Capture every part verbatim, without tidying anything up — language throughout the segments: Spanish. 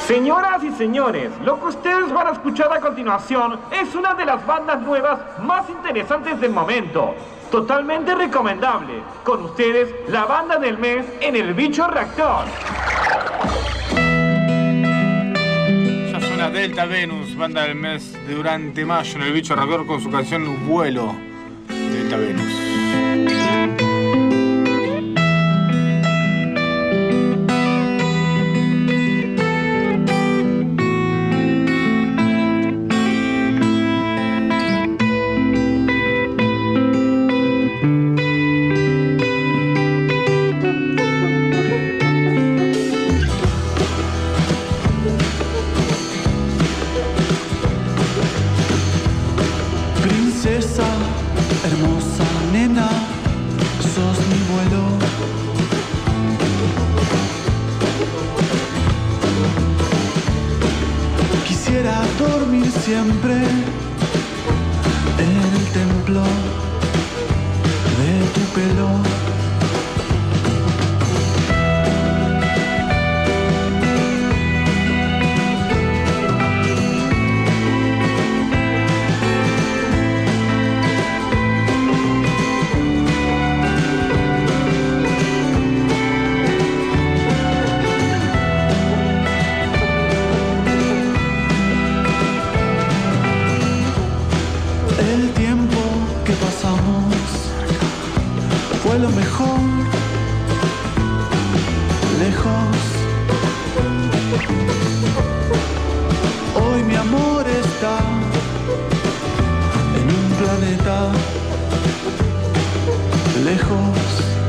Señoras y señores, lo que ustedes van a escuchar a continuación es una de las bandas nuevas más interesantes del momento. Totalmente recomendable. Con ustedes, la banda del mes en El Bicho Reactor. Ya suena Delta Venus, banda del mes de durante mayo en El Bicho Reactor con su canción Vuelo. Delta Venus. Hermosa nena, sos mi vuelo. Quisiera dormir siempre en el templo de tu pelo. Fue lo mejor, lejos. Hoy mi amor está en un planeta lejos.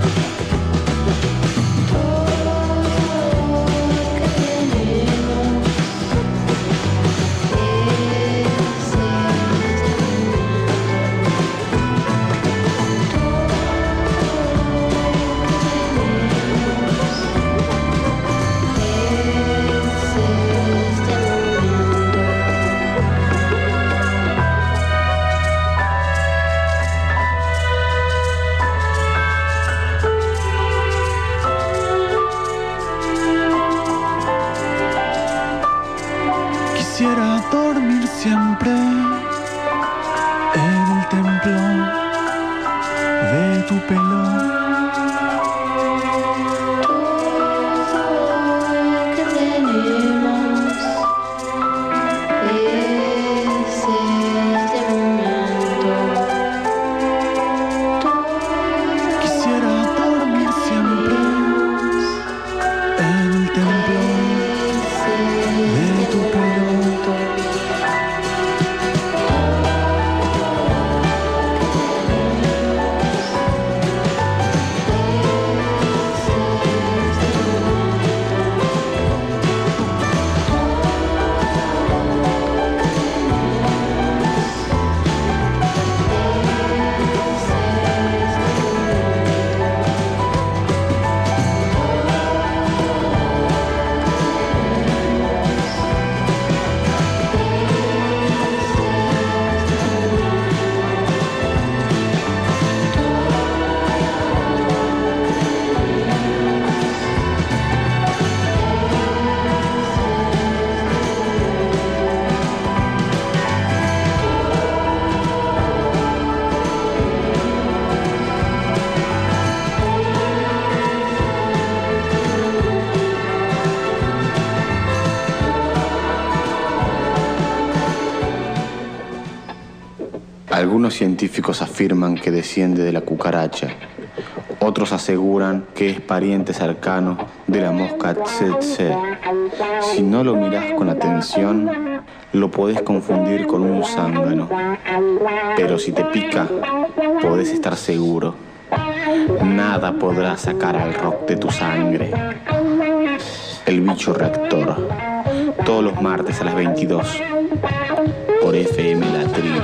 Quisiera dormir siempre en el templo de tu pelo. Algunos científicos afirman que desciende de la cucaracha. Otros aseguran que es pariente cercano de la mosca tsetse. Si no lo mirás con atención, lo podés confundir con un zángano. Pero si te pica, podés estar seguro. Nada podrá sacar al rock de tu sangre. El Bicho Reactor. Todos los martes a las veintidós. Por F M La Tribu.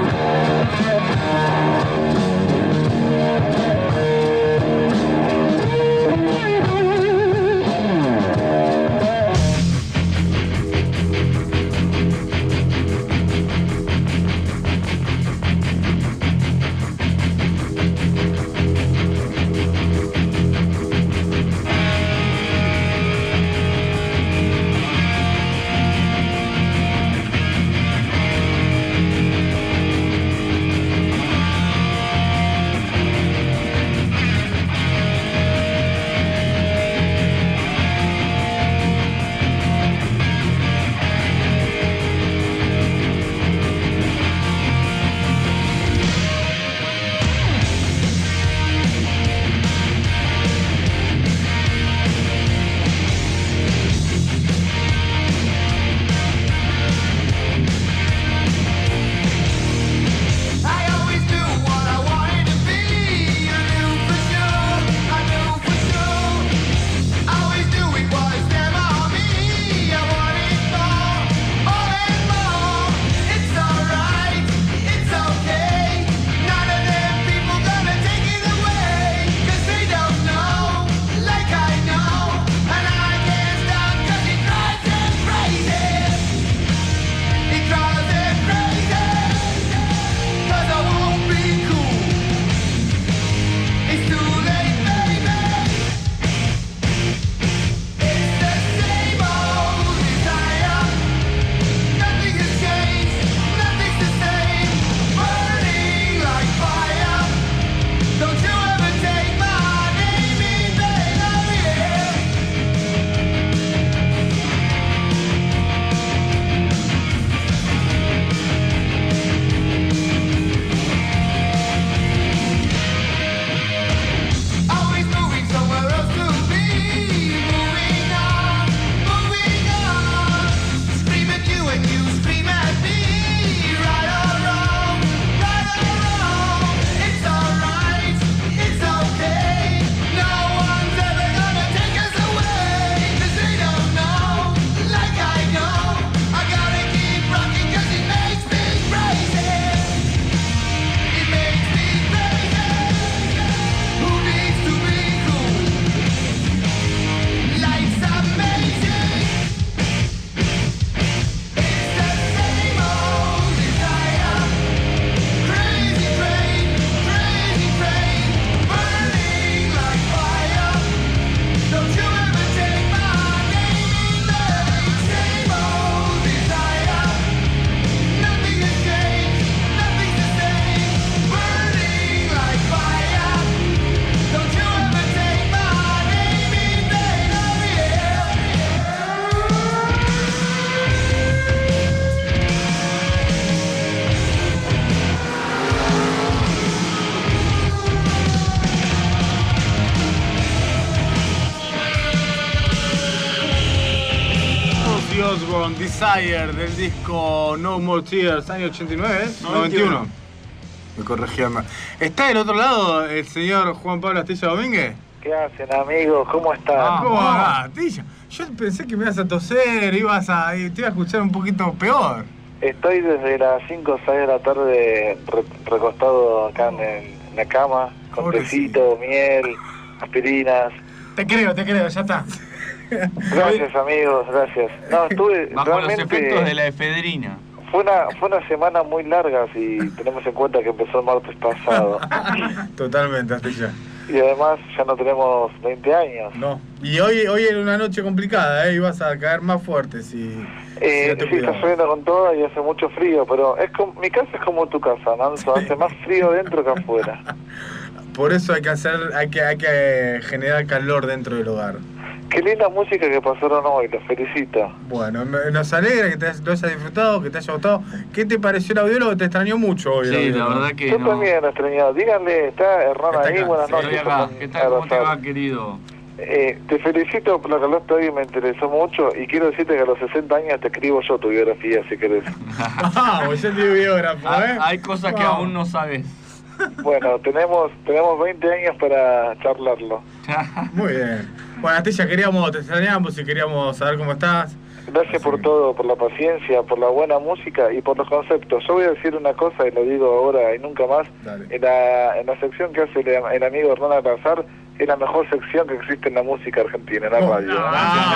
Ozzy Osbourne, Desire, del disco No More Tears, año ochenta y nueve, ¿eh? noventa y uno. Me corregían. ¿Está del otro lado el señor Juan Pablo Astilla Domínguez? ¿Qué hacen, amigos? ¿Cómo están? Ah, ¿cómo va, Astilla? Yo pensé que me ibas a toser, ibas a, te iba a escuchar un poquito peor. Estoy desde las cinco o seis de la tarde re recostado acá en, el, en la cama, con Pobrecito. tecito, miel, aspirinas. Te creo, te creo, ya está. Gracias, amigos, gracias. No, estuve Bajo realmente... los efectos de la efedrina. Fue una, fue una semana muy larga si tenemos en cuenta que empezó el martes pasado. Totalmente, Astilla. Y además ya no tenemos veinte años. No. Y hoy hoy era una noche complicada, ¿eh? Ibas a caer más fuerte si, Eh, si no te sí, cuidabas. está lloviendo con todo y hace mucho frío, pero es como, mi casa es como tu casa, Nanzo, Sí. hace más frío dentro que afuera. Por eso hay que hacer, hay que, hay que generar calor dentro del hogar. Qué linda música que pasaron hoy, los felicito. Bueno, me- nos alegra que te has- lo hayas disfrutado, que te haya gustado. ¿Qué te pareció el audiólogo? Te extrañó mucho hoy. el Sí, la audiólogo. verdad que Yo no. también lo extrañado. Díganle, está Hernán Está ahí, acá, buenas sí, noches. Estoy acá. Hernán. ¿Qué tal? ¿Cómo te va, Abrazar. querido? Eh, te felicito por lo que hablaste hoy, me interesó mucho y quiero decirte que a los sesenta años te escribo yo tu biografía, si querés. Ah, vos ya te biógrafo, Ah, ¿eh? Hay cosas que Vamos. aún no sabes. Bueno, tenemos tenemos veinte años para charlarlo. Muy bien. Bueno, Astilla, queríamos, te extrañamos y queríamos saber cómo estás. Gracias por todo, por la paciencia, por la buena música y por los conceptos. Yo voy a decir una cosa y lo digo ahora y nunca más. Dale. En la, en la sección que hace el, el amigo Hernán Alcázar, es la mejor sección que existe en la música argentina, en la Oh, radio. no.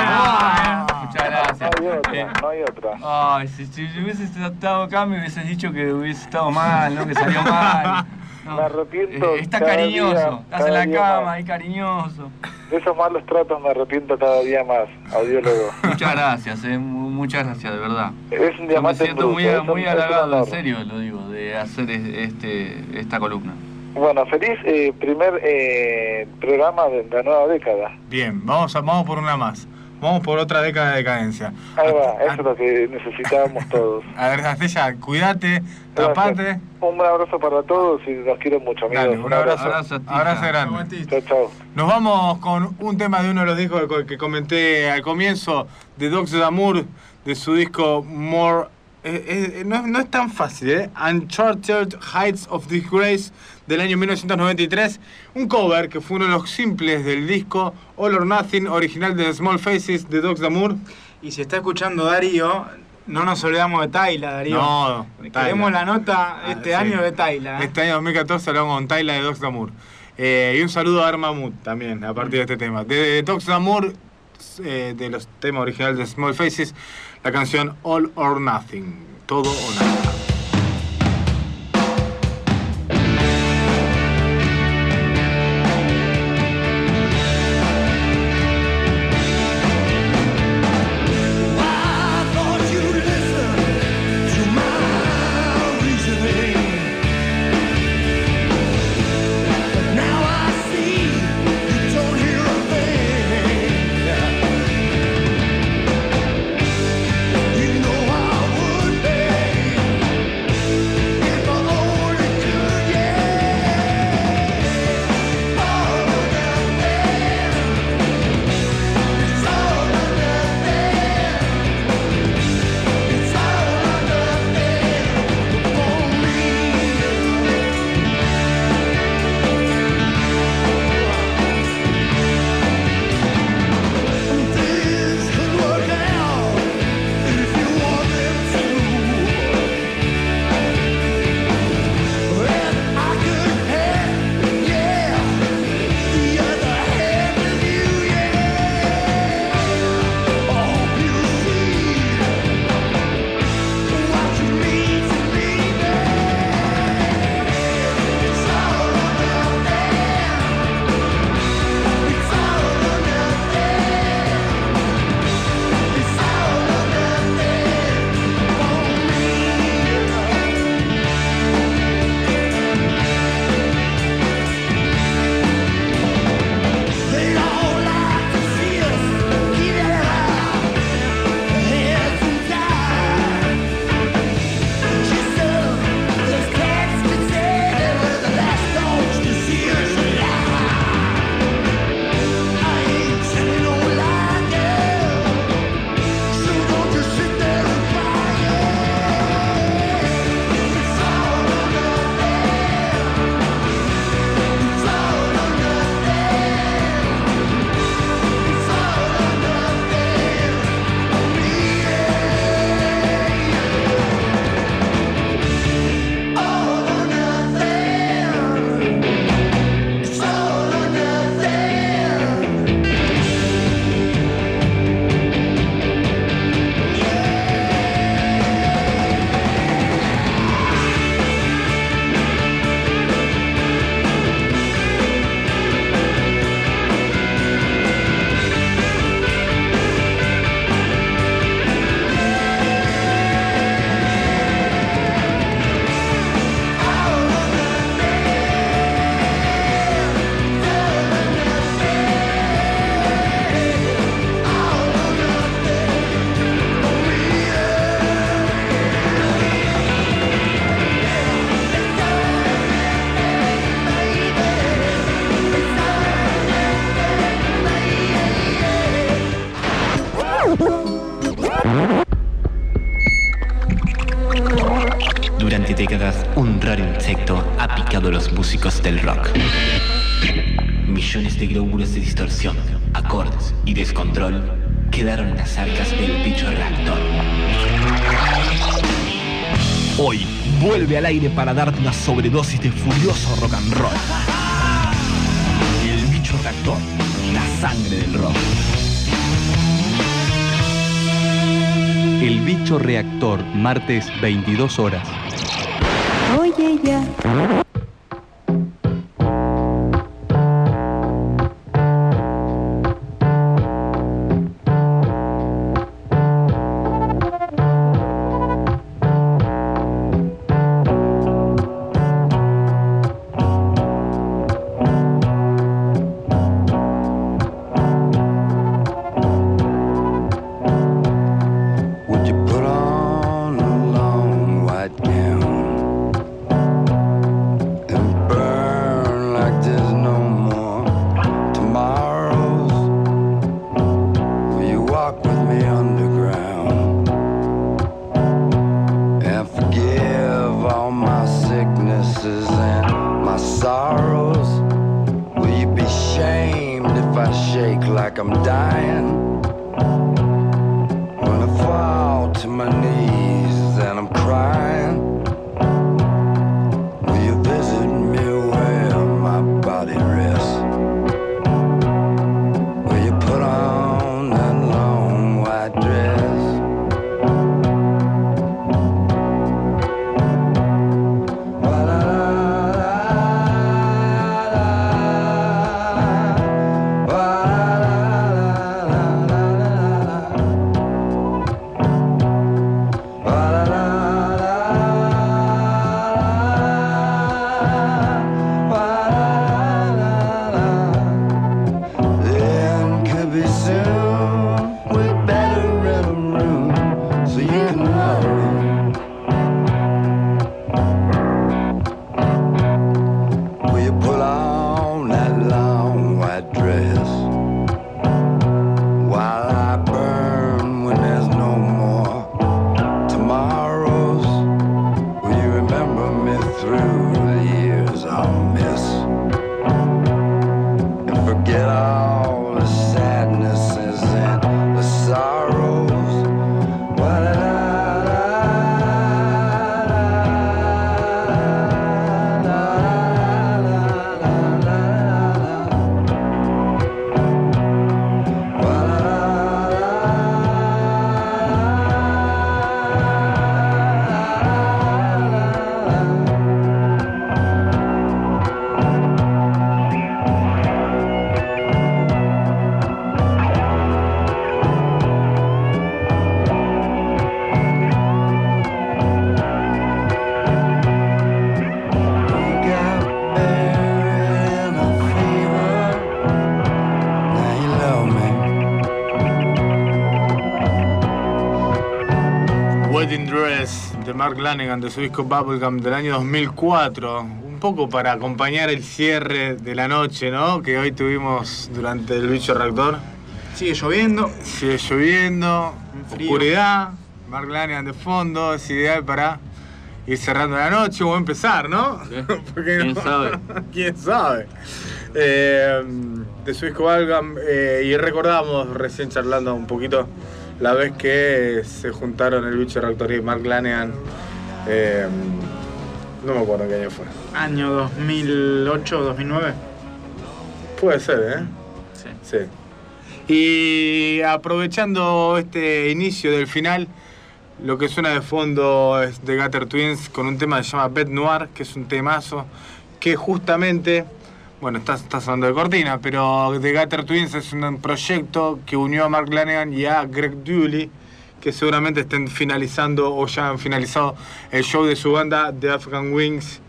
Ah, Muchas No gracias. hay otra, Eh, no hay otra. Ay, si, si hubieses estado acá me hubieses dicho que hubiese estado mal, ¿no? Que salió mal. No. Me arrepiento Eh, Está cada cariñoso. día, Estás cada en la día cama, más. ahí cariñoso. De esos malos tratos me arrepiento cada día más, audiólogo. Muchas gracias, eh, mu- muchas gracias, de verdad. Es un Yo me diamante en siento bruto, muy, es un- muy es un halagado, en honor. serio lo digo, de hacer es- este, esta columna. Bueno, feliz eh, primer eh, programa de la nueva década. Bien, vamos, a, vamos por una más. Vamos por otra década de decadencia. Ahí va, Ast- eso es lo que necesitábamos todos. A ver, Astilla, cuídate, tapate. Gracias. Un abrazo para todos y los quiero mucho, amigos. Dale, un abrazo. Abrazo, Astilla. Abrazo grande. Chao, chao. Nos vamos con un tema de uno de los discos que, que comenté al comienzo, de Dogs d'Amour, de su disco More. Eh, eh, no, no es tan fácil, ¿eh? Uncharted Heights of Disgrace, del año mil novecientos noventa y tres. Un cover que fue uno de los simples del disco All or Nothing, original de Small Faces, de Dogs d'Amour. Y si está escuchando Darío, no nos olvidamos de Tayla, Darío. No, Queremos Tayla. la nota Ah, este sí. año de Tayla. ¿eh? Este año dos mil catorce hablamos con Tayla de Dogs d'Amour. Eh, y un saludo a Armamut también, a partir de este tema. De Dogs d'Amour, eh, de los temas originales de Small Faces, la canción All or Nothing, todo o nada. You know I would be Durante décadas, un raro insecto ha picado a los músicos del rock. Millones de glóbulos de distorsión, acordes y descontrol quedaron en las arcas del bicho reactor. Hoy vuelve al aire para darte una sobredosis de furioso rock and roll. El bicho reactor, la sangre del rock. El bicho reactor, martes veintidós horas. Oye ya. Mark Lanegan de su disco Bubblegum del año dos mil cuatro, un poco para acompañar el cierre de la noche, ¿no? Que hoy tuvimos durante el bicho reactor. Sigue lloviendo. Sigue lloviendo, oscuridad, Mark Lanegan de fondo, es ideal para ir cerrando la noche o empezar, ¿no? Sí. ¿Quién no? sabe? ¿Quién sabe? Eh, de su disco Bubblegum, eh, y recordamos recién charlando un poquito la vez que se juntaron el bicho reactor y Mark Lanegan, eh, no me acuerdo qué año fue. Año dos mil ocho, dos mil nueve. Puede ser, ¿eh? Sí. Sí. Y aprovechando este inicio del final, lo que suena de fondo es The Gutter Twins con un tema que se llama Bête Noire, que es un temazo que justamente... Bueno, estás, estás hablando de cortina, pero The Gutter Twins es un proyecto que unió a Mark Lanegan y a Greg Dulli, que seguramente estén finalizando o ya han finalizado el show de su banda The African Wings.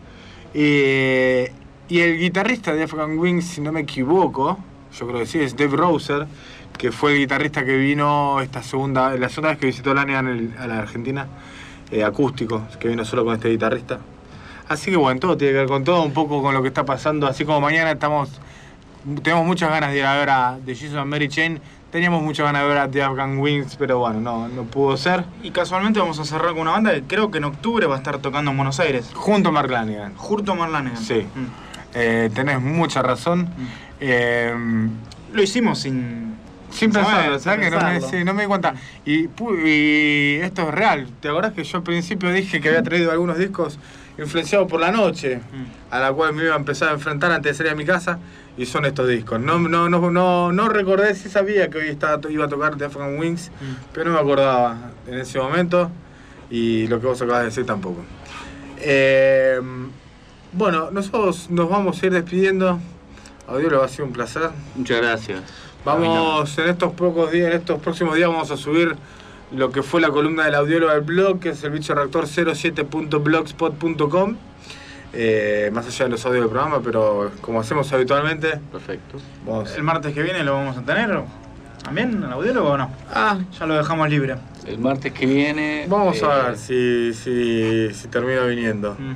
Y, y el guitarrista de African Wings, si no me equivoco, yo creo que sí, es Dave Roser, que fue el guitarrista que vino esta segunda, la segunda vez que visitó Lanegan el, a la Argentina, eh, acústico, que vino solo con este guitarrista. Así que bueno, todo tiene que ver con todo, un poco con lo que está pasando, así como mañana estamos, tenemos muchas ganas de ir a ver a The Jesus and Mary Chain Teníamos mucha ganas de ver a The Afghan Wings, pero bueno, no, no pudo ser. Y casualmente vamos a cerrar con una banda que creo que en octubre va a estar tocando en Buenos Aires. Junto a Mark Lanegan. Junto a Mark Lanegan. Sí. Mm. Eh, tenés mucha razón. Mm. Eh, Lo hicimos sin... Sin pensarlo, sin ¿sabes? Que no me, pensarlo. sí, no me di cuenta. Y, pu- y esto es real. ¿Te acordás que yo al principio dije que había traído algunos discos influenciados por La Noche, Mm. a la cual me iba a empezar a enfrentar antes de salir a mi casa? Y son estos discos. No, no, no, no, no recordé, sí sabía que hoy estaba, iba a tocar The Afghan Wings, Mm. pero no me acordaba en ese momento. Y lo que vos acabas de decir tampoco. Eh, bueno, nosotros nos vamos a ir despidiendo. Audiólogo, ha sido un placer. Muchas gracias. Vamos en estos pocos días, en estos próximos días vamos a subir lo que fue la columna del audiólogo del blog, que es el bicho reactor cero siete punto blogspot punto com. Eh, más allá de los audios del programa, pero como hacemos habitualmente. Perfecto. Vamos. ¿El martes que viene lo vamos a tener también, el audiólogo o no? Ah, Ya lo dejamos libre. El martes que viene... vamos eh, a ver si, si, si termino viniendo. Mm.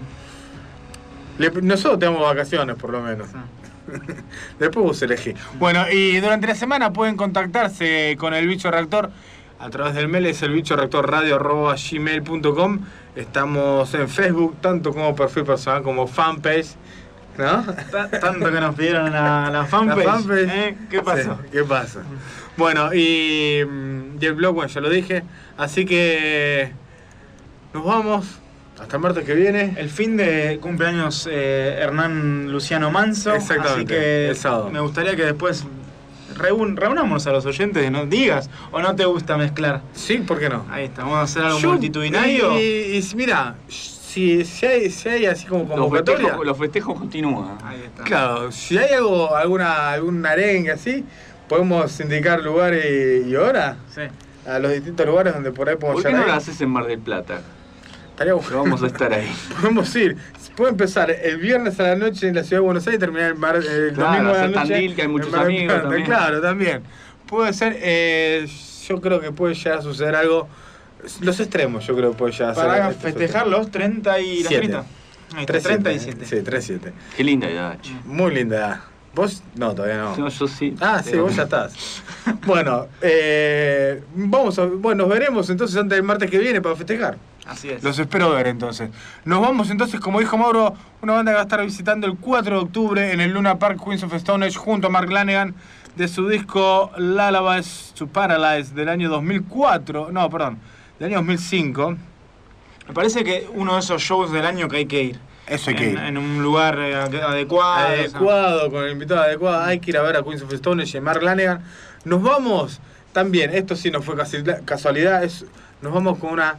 Le- nosotros tenemos vacaciones, por lo menos. Sí. Después vos elegí. Bueno, y durante la semana pueden contactarse con el Bicho Reactor a través del mail, es el bicho reactor radio arroba gmail punto com. Estamos en Facebook, tanto como perfil personal como fanpage, ¿no? Ta- Tanto que nos pidieron la, la fanpage. La fanpage. ¿Eh? ¿Qué pasó? Sí, ¿qué pasa? Bueno, y, mm, y el blog, bueno, ya lo dije. Así que nos vamos. Hasta el martes que viene. El fin de cumpleaños eh, Hernán Luciano Manso. Exactamente, Así que el sábado. me gustaría que después reun, reunamos a los oyentes, no digas, o no te gusta mezclar. Sí, ¿por qué no? Ahí está, vamos a hacer algo Yo- multitudinario. Y, y, y mira, si, si, hay, si hay así como Los convocatoria. festejos, los festejos continúan. Ahí está. Claro, si hay algo, alguna, algún arengue así, podemos indicar lugar y, y hora Sí. a los distintos lugares donde por ahí podemos ¿Por qué no llegar lo ahí. haces en Mar del Plata? Estaría bueno. Que vamos a estar ahí. Podemos ir. Puede empezar el viernes a la noche en la ciudad de Buenos Aires y terminar el, mar, el Claro, domingo a la hacer noche. Tandil, que hay en muchos Mar del amigos Plata. también. Claro, también. Puede ser, eh, yo creo que puede llegar a suceder algo. Los extremos, yo creo que puede llegar a ser. Para estos festejar los treinta y las Siete. treinta. Ahí está, tres treinta y siete, siete. Sí, tres siete. Qué linda edad, che. Muy linda. ¿Vos? No, todavía no. No, yo sí. Ah, sí, Pero- vos ya estás. Bueno, eh, vamos a, bueno, nos veremos entonces antes del martes que viene para festejar. Así es. Los espero ver entonces. Nos vamos entonces, como dijo Mauro, una banda que va a estar visitando el cuatro de octubre en el Luna Park, Queens of Stone Age, junto a Mark Lanegan, de su disco Lullabies to Paralyze del año dos mil cuatro, no, perdón, del año dos mil cinco. Me parece que uno de esos shows del año que hay que ir. Eso hay que en, ir. en un lugar eh, adecuado. Adecuado, con el invitado adecuado. Hay que ir a ver a Queens of Stone Age y a Mark Lanegan. Nos vamos también, esto sí no fue casi casualidad, es, nos vamos con una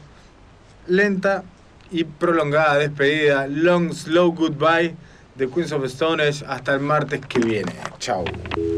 lenta y prolongada despedida. Long, slow goodbye de Queens of Stone Age. Hasta el martes que viene. Chau.